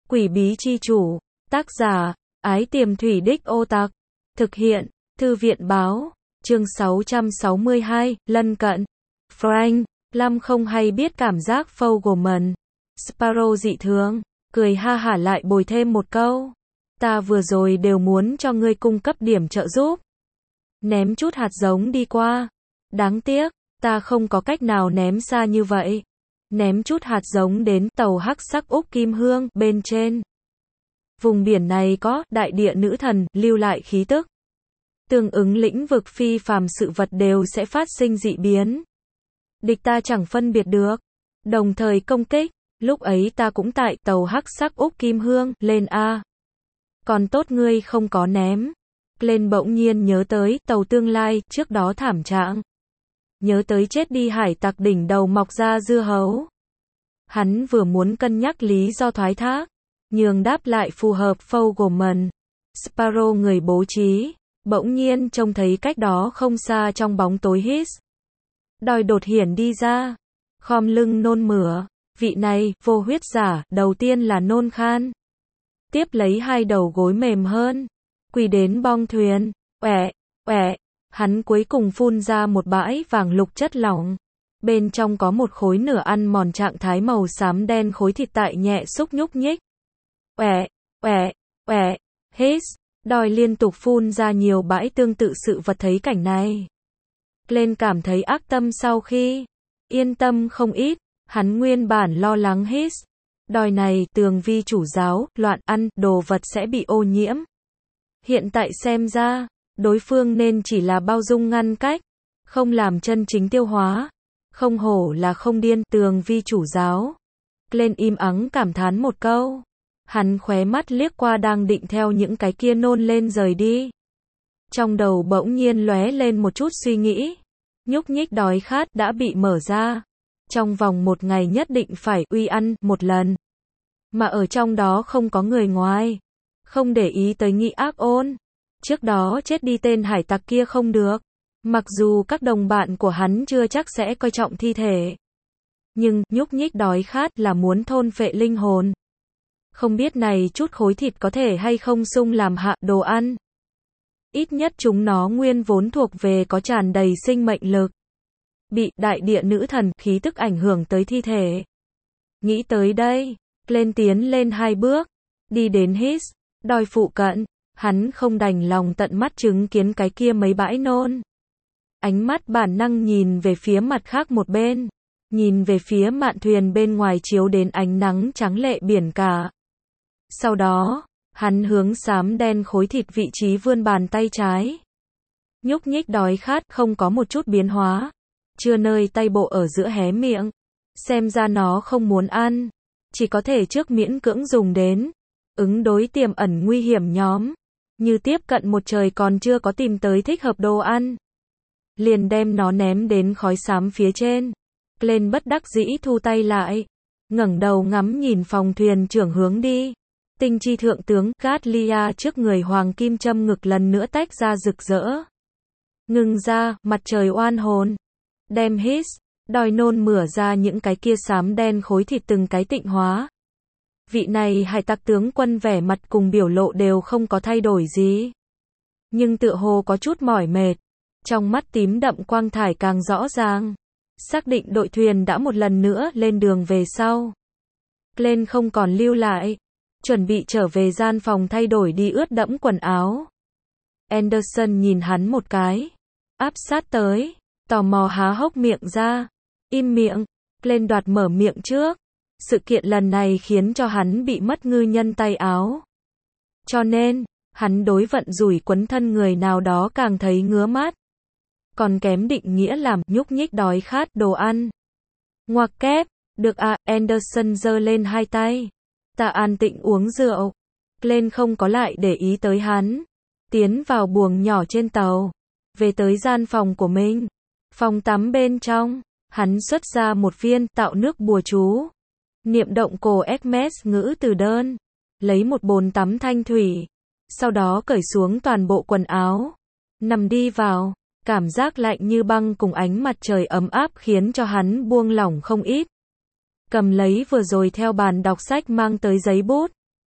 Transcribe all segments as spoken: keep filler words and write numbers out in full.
Quỷ bí chi chủ, tác giả, Ái Tiềm Thủy Đích Ô Tặc, thực hiện, Thư viện báo, chương sáu trăm sáu mươi hai, lân cận. Frank, Lam không hay biết cảm giác Fogelman. Sparrow dị thường, cười ha hả lại bồi thêm một câu. Ta vừa rồi đều muốn cho ngươi cung cấp điểm trợ giúp. Ném chút hạt giống đi qua. Đáng tiếc, ta không có cách nào ném xa như vậy. Ném chút hạt giống đến tàu hắc sắc Úc Kim Hương bên trên. Vùng biển này có đại địa nữ thần lưu lại khí tức. Tương ứng lĩnh vực phi phàm sự vật đều sẽ phát sinh dị biến. Địch ta chẳng phân biệt được. Đồng thời công kích. Lúc ấy ta cũng tại tàu hắc sắc Úc Kim Hương lên A. Còn tốt ngươi không có ném. Lên bỗng nhiên nhớ tới tàu tương lai trước đó thảm trạng. Nhớ tới chết đi hải tặc đỉnh đầu mọc ra dưa hấu. Hắn vừa muốn cân nhắc lý do thoái thác. Nhường đáp lại phù hợp Fogelman. Sparrow người bố trí. Bỗng nhiên trông thấy cách đó không xa trong bóng tối hít. Đòi đột hiển đi ra. Khom lưng nôn mửa. Vị này, vô huyết giả, đầu tiên là nôn khan. Tiếp lấy hai đầu gối mềm hơn. Quỳ đến bong thuyền. Oẻ, oẻ. Hắn cuối cùng phun ra một bãi vàng lục chất lỏng. Bên trong có một khối nửa ăn mòn trạng thái màu xám đen khối thịt tại nhẹ xúc nhúc nhích. Oẻ, oẻ, oẻ. Hít. Đòi liên tục phun ra nhiều bãi tương tự sự vật thấy cảnh này. Lên cảm thấy ác tâm sau khi. Yên tâm không ít. Hắn nguyên bản lo lắng hít. Đòi này tường vi chủ giáo, loạn ăn, đồ vật sẽ bị ô nhiễm. Hiện tại xem ra, đối phương nên chỉ là bao dung ngăn cách. Không làm chân chính tiêu hóa. Không hổ là không điên, tường vi chủ giáo. Lên im ắng cảm thán một câu. Hắn khóe mắt liếc qua đang định theo những cái kia nôn lên rời đi. Trong đầu bỗng nhiên lóe lên một chút suy nghĩ. Nhúc nhích đói khát đã bị mở ra. Trong vòng một ngày nhất định phải uy ăn một lần. Mà ở trong đó không có người ngoài. Không để ý tới nghị ác ôn. Trước đó chết đi tên hải tặc kia không được. Mặc dù các đồng bạn của hắn chưa chắc sẽ coi trọng thi thể. Nhưng, nhúc nhích đói khát là muốn thôn phệ linh hồn. Không biết này chút khối thịt có thể hay không sung làm hạ đồ ăn. Ít nhất chúng nó nguyên vốn thuộc về có tràn đầy sinh mệnh lực. Bị đại địa nữ thần khí tức ảnh hưởng tới thi thể. Nghĩ tới đây, lên tiến lên hai bước, đi đến hít, đòi phụ cận, hắn không đành lòng tận mắt chứng kiến cái kia mấy bãi nôn. Ánh mắt bản năng nhìn về phía mặt khác một bên, nhìn về phía mạn thuyền bên ngoài chiếu đến ánh nắng trắng lệ biển cả. Sau đó, hắn hướng xám đen khối thịt vị trí vươn bàn tay trái. Nhúc nhích đói khát không có một chút biến hóa. Chưa nơi tay bộ ở giữa hé miệng. Xem ra nó không muốn ăn. Chỉ có thể trước miễn cưỡng dùng đến. Ứng đối tiềm ẩn nguy hiểm nhóm. Như tiếp cận một trời còn chưa có tìm tới thích hợp đồ ăn. Liền đem nó ném đến khói xám phía trên. Lên bất đắc dĩ thu tay lại. Ngẩng đầu ngắm nhìn phòng thuyền trưởng hướng đi. Tinh chi thượng tướng Gatlia trước người hoàng kim châm ngực lần nữa tách ra rực rỡ. Ngừng ra, mặt trời oan hồn. Đem hít, đòi nôn mửa ra những cái kia xám đen khối thịt từng cái tịnh hóa. Vị này hải tặc tướng quân vẻ mặt cùng biểu lộ đều không có thay đổi gì. Nhưng tựa hồ có chút mỏi mệt. Trong mắt tím đậm quang thải càng rõ ràng. Xác định đội thuyền đã một lần nữa lên đường về sau. Lên không còn lưu lại. Chuẩn bị trở về gian phòng thay đổi đi ướt đẫm quần áo. Anderson nhìn hắn một cái. Áp sát tới. Tò mò há hốc miệng ra. Im miệng. Lên đoạt mở miệng trước. Sự kiện lần này khiến cho hắn bị mất ngư nhân tay áo. Cho nên, hắn đối vận rủi quấn thân người nào đó càng thấy ngứa mắt. Còn kém định nghĩa làm nhúc nhích đói khát đồ ăn. Ngoặc kép. Được à, Anderson giơ lên hai tay. Ta an tịnh uống rượu. Lên không có lại để ý tới hắn. Tiến vào buồng nhỏ trên tàu. Về tới gian phòng của mình. Phòng tắm bên trong. Hắn xuất ra một viên tạo nước bùa chú. Niệm động cổ Hermes ngữ từ đơn. Lấy một bồn tắm thanh thủy. Sau đó cởi xuống toàn bộ quần áo. Nằm đi vào. Cảm giác lạnh như băng cùng ánh mặt trời ấm áp khiến cho hắn buông lỏng không ít. Cầm lấy vừa rồi theo bàn đọc sách mang tới giấy bút.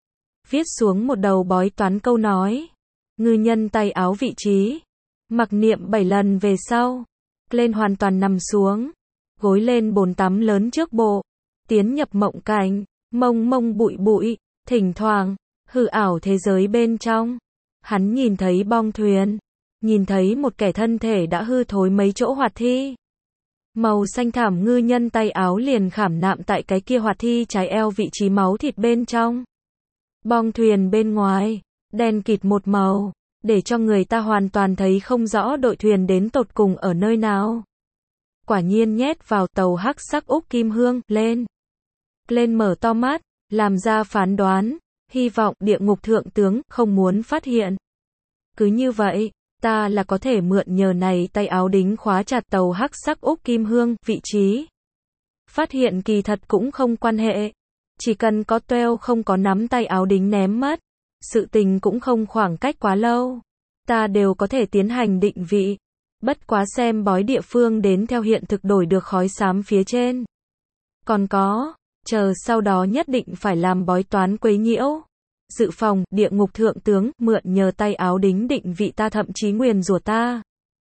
viết xuống một đầu bói toán câu nói. Ngư nhân tay áo vị trí. Mặc niệm bảy lần về sau. Lên hoàn toàn nằm xuống. Gối lên bồn tắm lớn trước bộ. Tiến nhập mộng cảnh. Mông mông bụi bụi. Thỉnh thoảng. Hư ảo thế giới bên trong. Hắn nhìn thấy bong thuyền. Nhìn thấy một kẻ thân thể đã hư thối mấy chỗ hoạt thi. Màu xanh thảm ngư nhân tay áo liền khảm nạm tại cái kia hoạt thi trái eo vị trí máu thịt bên trong. Bong thuyền bên ngoài, đen kịt một màu, để cho người ta hoàn toàn thấy không rõ đội thuyền đến tột cùng ở nơi nào. Quả nhiên nhét vào tàu hắc sắc úc kim hương, lên. Lên mở to mắt, làm ra phán đoán, hy vọng địa ngục thượng tướng không muốn phát hiện. Cứ như vậy, ta là có thể mượn nhờ này tay áo đính khóa chặt tàu hắc sắc úc kim hương, vị trí. Phát hiện kỳ thật cũng không quan hệ. Chỉ cần có toeo không có nắm tay áo đính ném mất. Sự tình cũng không khoảng cách quá lâu. Ta đều có thể tiến hành định vị. Bất quá xem bói địa phương đến theo hiện thực đổi được khói xám phía trên. Còn có, chờ sau đó nhất định phải làm bói toán quấy nhiễu. Dự phòng, địa ngục thượng tướng, mượn nhờ tay áo đính định vị ta thậm chí nguyền rủa ta.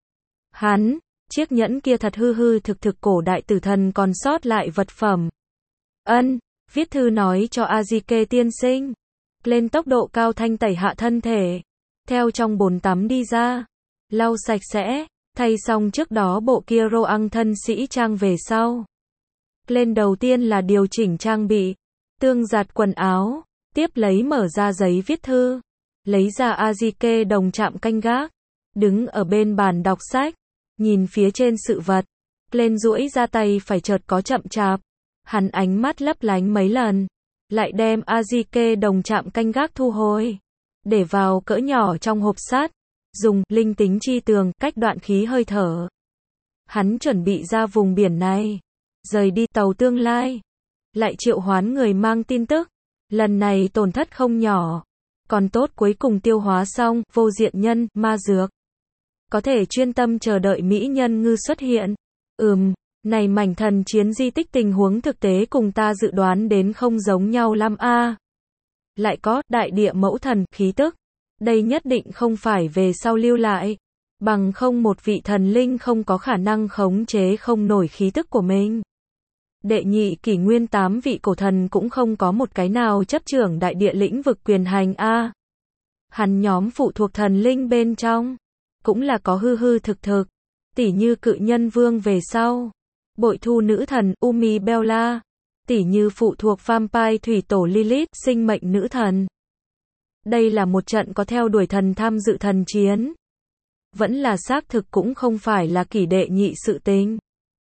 Hắn, chiếc nhẫn kia thật hư hư thực thực cổ đại tử thần còn sót lại vật phẩm. Ân, viết thư nói cho Azike tiên sinh. Lên tốc độ cao thanh tẩy hạ thân thể. Theo trong bồn tắm đi ra. Lau sạch sẽ, thay xong trước đó bộ kia rô ăn thân sĩ trang về sau. Lên đầu tiên là điều chỉnh trang bị. Tương giặt quần áo. Tiếp lấy mở ra giấy viết thư. Lấy ra Azike đồng chạm canh gác. Đứng ở bên bàn đọc sách. Nhìn phía trên sự vật. Lên duỗi ra tay phải chợt có chậm chạp. Hắn ánh mắt lấp lánh mấy lần. Lại đem Azike đồng chạm canh gác thu hồi. Để vào cỡ nhỏ trong hộp sắt. Dùng linh tính chi tường cách đoạn khí hơi thở. Hắn chuẩn bị ra vùng biển này. Rời đi tàu tương lai. Lại triệu hoán người mang tin tức. Lần này tổn thất không nhỏ. Còn tốt cuối cùng tiêu hóa xong, vô diện nhân, ma dược. Có thể chuyên tâm chờ đợi mỹ nhân ngư xuất hiện. Ừm, này mảnh thần chiến di tích tình huống thực tế cùng ta dự đoán đến không giống nhau lắm a. Lại có, đại địa mẫu thần, khí tức. Đây nhất định không phải về sau lưu lại. Bằng không một vị thần linh không có khả năng khống chế không nổi khí tức của mình. Đệ nhị kỷ nguyên tám vị cổ thần cũng không có một cái nào chấp trưởng đại địa lĩnh vực quyền hành a. Hắn nhóm phụ thuộc thần linh bên trong. Cũng là có hư hư thực thực. Tỉ như cự nhân vương về sau. Bội thu nữ thần Umi Bella. Tỉ như phụ thuộc vampire thủy tổ Lilith, sinh mệnh nữ thần. Đây là một trận có theo đuổi thần tham dự thần chiến. Vẫn là xác thực cũng không phải là kỷ đệ nhị sự tình.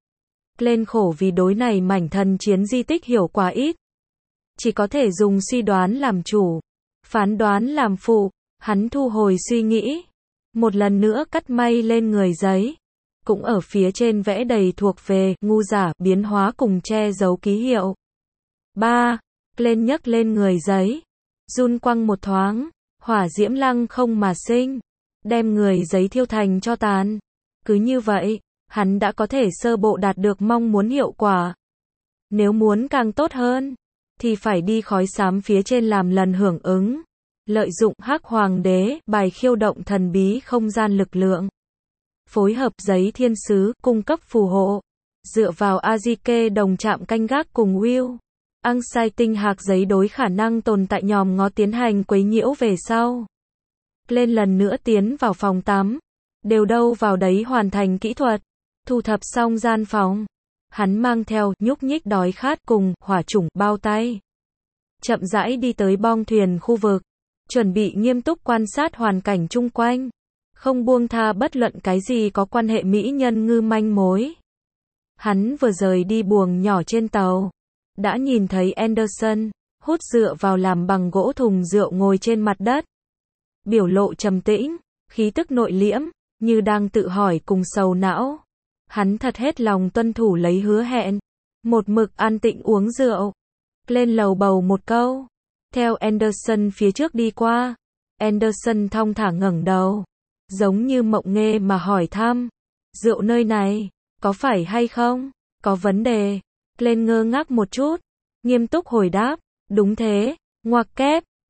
Lên khổ vì đối này mảnh thần chiến di tích hiểu quá ít. Chỉ có thể dùng suy đoán làm chủ. Phán đoán làm phụ. Hắn thu hồi suy nghĩ. Một lần nữa cắt may lên người giấy. Cũng ở phía trên vẽ đầy thuộc về ngu giả biến hóa cùng che giấu ký hiệu. ba. Lên nhấc lên người giấy. Run quăng một thoáng. Hỏa diễm lăng không mà sinh. Đem người giấy thiêu thành cho tàn. Cứ như vậy, hắn đã có thể sơ bộ đạt được mong muốn hiệu quả. Nếu muốn càng tốt hơn, thì phải đi khói xám phía trên làm lần hưởng ứng. Lợi dụng hắc hoàng đế, bài khiêu động thần bí không gian lực lượng. Phối hợp giấy thiên sứ, cung cấp phù hộ. Dựa vào Azike đồng chạm canh gác cùng Will. Ăn sai tinh hạc giấy đối khả năng tồn tại nhòm ngó tiến hành quấy nhiễu về sau. Lên lần nữa tiến vào phòng tắm. Đều đâu vào đấy hoàn thành kỹ thuật. Thu thập xong gian phòng. Hắn mang theo nhúc nhích đói khát cùng hỏa chủng bao tay. Chậm rãi đi tới bong thuyền khu vực. Chuẩn bị nghiêm túc quan sát hoàn cảnh chung quanh. Không buông tha bất luận cái gì có quan hệ mỹ nhân ngư manh mối. Hắn vừa rời đi buồng nhỏ trên tàu. Đã nhìn thấy Anderson, hút dựa vào làm bằng gỗ thùng rượu ngồi trên mặt đất. Biểu lộ trầm tĩnh, khí tức nội liễm, như đang tự hỏi cùng sầu não. Hắn thật hết lòng tuân thủ lấy hứa hẹn. Một mực an tịnh uống rượu. Lên lầu bầu một câu. Theo Anderson phía trước đi qua. Anderson thong thả ngẩng đầu. Giống như mộng nghe mà hỏi thăm. Rượu nơi này, có phải hay không? Có vấn đề. Lên ngơ ngác một chút. Nghiêm túc hồi đáp. Đúng thế. Ngoặc kép.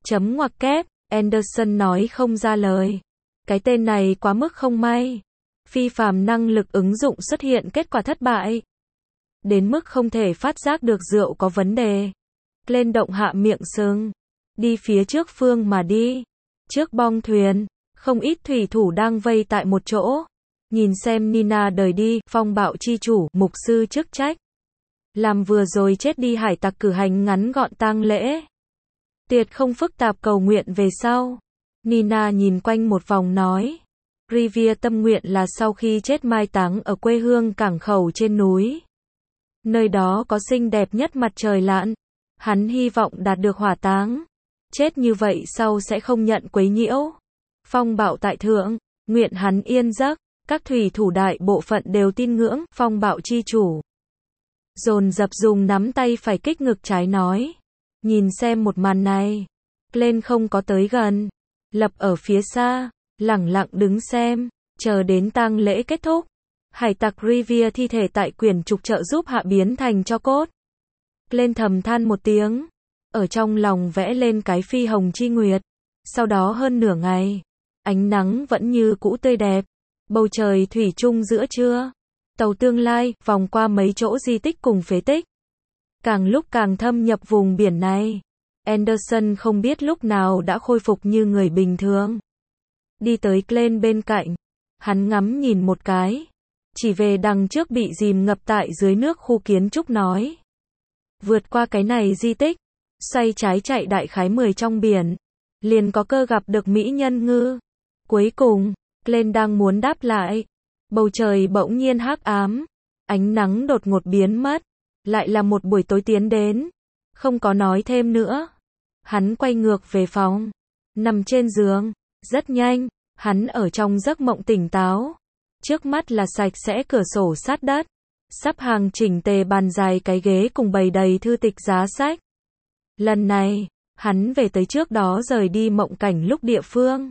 Chấm ngoặc kép, Anderson nói không ra lời. Cái tên này quá mức không may. Phi phàm năng lực ứng dụng xuất hiện kết quả thất bại. Đến mức không thể phát giác được rượu có vấn đề. Lên động hạ miệng sưng. Đi phía trước phương mà đi. Trước bong thuyền, không ít thủy thủ đang vây tại một chỗ. Nhìn xem Nina đời đi, phong bạo chi chủ, mục sư chức trách. Làm vừa rồi chết đi hải tặc cử hành ngắn gọn tang lễ. Tuyệt không phức tạp cầu nguyện về sau. Nina nhìn quanh một vòng nói. Revere tâm nguyện là sau khi chết mai táng ở quê hương cảng khẩu trên núi. Nơi đó có xinh đẹp nhất mặt trời lặn. Hắn hy vọng đạt được hỏa táng. Chết như vậy sau sẽ không nhận quấy nhiễu. Phong bạo tại thượng, nguyện hắn yên giấc. Các thủy thủ đại bộ phận đều tin ngưỡng phong bạo chi chủ. Dồn dập dùng nắm tay phải kích ngực trái nói. Nhìn xem một màn này. Glenn không có tới gần. Lập ở phía xa. Lẳng lặng đứng xem. Chờ đến tang lễ kết thúc. Hải tặc Revere thi thể tại quyển trục trợ giúp hạ biến thành tro cốt. Glenn thầm than một tiếng. Ở trong lòng vẽ lên cái phi hồng chi nguyệt. Sau đó hơn nửa ngày. Ánh nắng vẫn như cũ tươi đẹp. Bầu trời thủy chung giữa trưa. Tàu tương lai vòng qua mấy chỗ di tích cùng phế tích. Càng lúc càng thâm nhập vùng biển này. Anderson không biết lúc nào đã khôi phục như người bình thường. Đi tới Glenn bên cạnh. Hắn ngắm nhìn một cái. Chỉ về đằng trước bị dìm ngập tại dưới nước khu kiến trúc nói. Vượt qua cái này di tích. Xoay trái chạy đại khái mười trong biển. Liền có cơ gặp được mỹ nhân ngư. Cuối cùng, Glenn đang muốn đáp lại. Bầu trời bỗng nhiên hắc ám. Ánh nắng đột ngột biến mất. Lại là một buổi tối tiến đến. Không có nói thêm nữa. Hắn quay ngược về phòng. Nằm trên giường. Rất nhanh, hắn ở trong giấc mộng tỉnh táo. Trước mắt là sạch sẽ cửa sổ sát đất. Sắp hàng chỉnh tề bàn dài cái ghế cùng bày đầy thư tịch giá sách. Lần này, hắn về tới trước đó rời đi mộng cảnh lúc địa phương.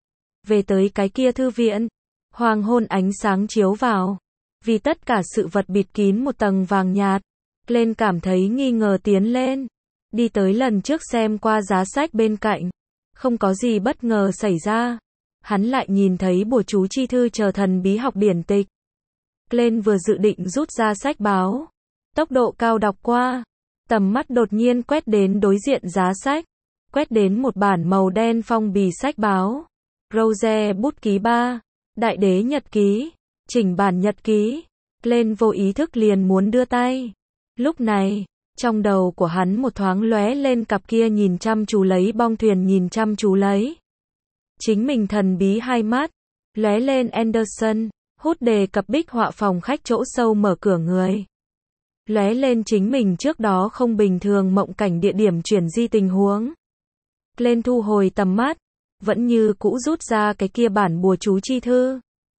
Về tới cái kia thư viện. Hoàng hôn ánh sáng chiếu vào. Vì tất cả sự vật bịt kín một tầng vàng nhạt. Glenn cảm thấy nghi ngờ tiến lên. Đi tới lần trước xem qua giá sách bên cạnh. Không có gì bất ngờ xảy ra. Hắn lại nhìn thấy bùa chú chi thư chờ thần bí học điển tịch. Glenn vừa dự định rút ra sách báo. Tốc độ cao đọc qua. Tầm mắt đột nhiên quét đến đối diện giá sách. Quét đến một bản màu đen phong bì sách báo. Rose bút ký ba. Đại đế nhật ký. Chỉnh bản nhật ký. Glenn vô ý thức liền muốn đưa tay. Lúc này, trong đầu của hắn một thoáng lóe lên cặp kia nhìn chăm chú lấy bong thuyền nhìn chăm chú lấy. Chính mình thần bí hai mắt. Lóe lên Anderson. Hút đề cập bích họa phòng khách chỗ sâu mở cửa người. Lóe lên chính mình trước đó không bình thường mộng cảnh địa điểm chuyển di tình huống. Glenn thu hồi tầm mắt. Vẫn như cũ rút ra cái kia bản bùa chú chi thư.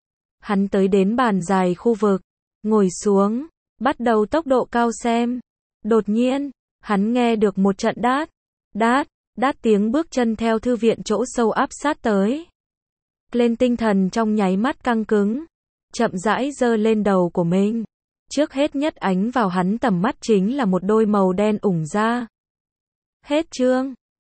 Hắn tới đến bàn dài khu vực. Ngồi xuống. Bắt đầu tốc độ cao xem. Đột nhiên, hắn nghe được một trận đát. Đát, đát tiếng bước chân theo thư viện chỗ sâu áp sát tới. Glenn tinh thần trong nháy mắt căng cứng. Chậm rãi giơ lên đầu của mình. Trước hết nhất ánh vào hắn tầm mắt chính là một đôi màu đen ủng da. Hết chương.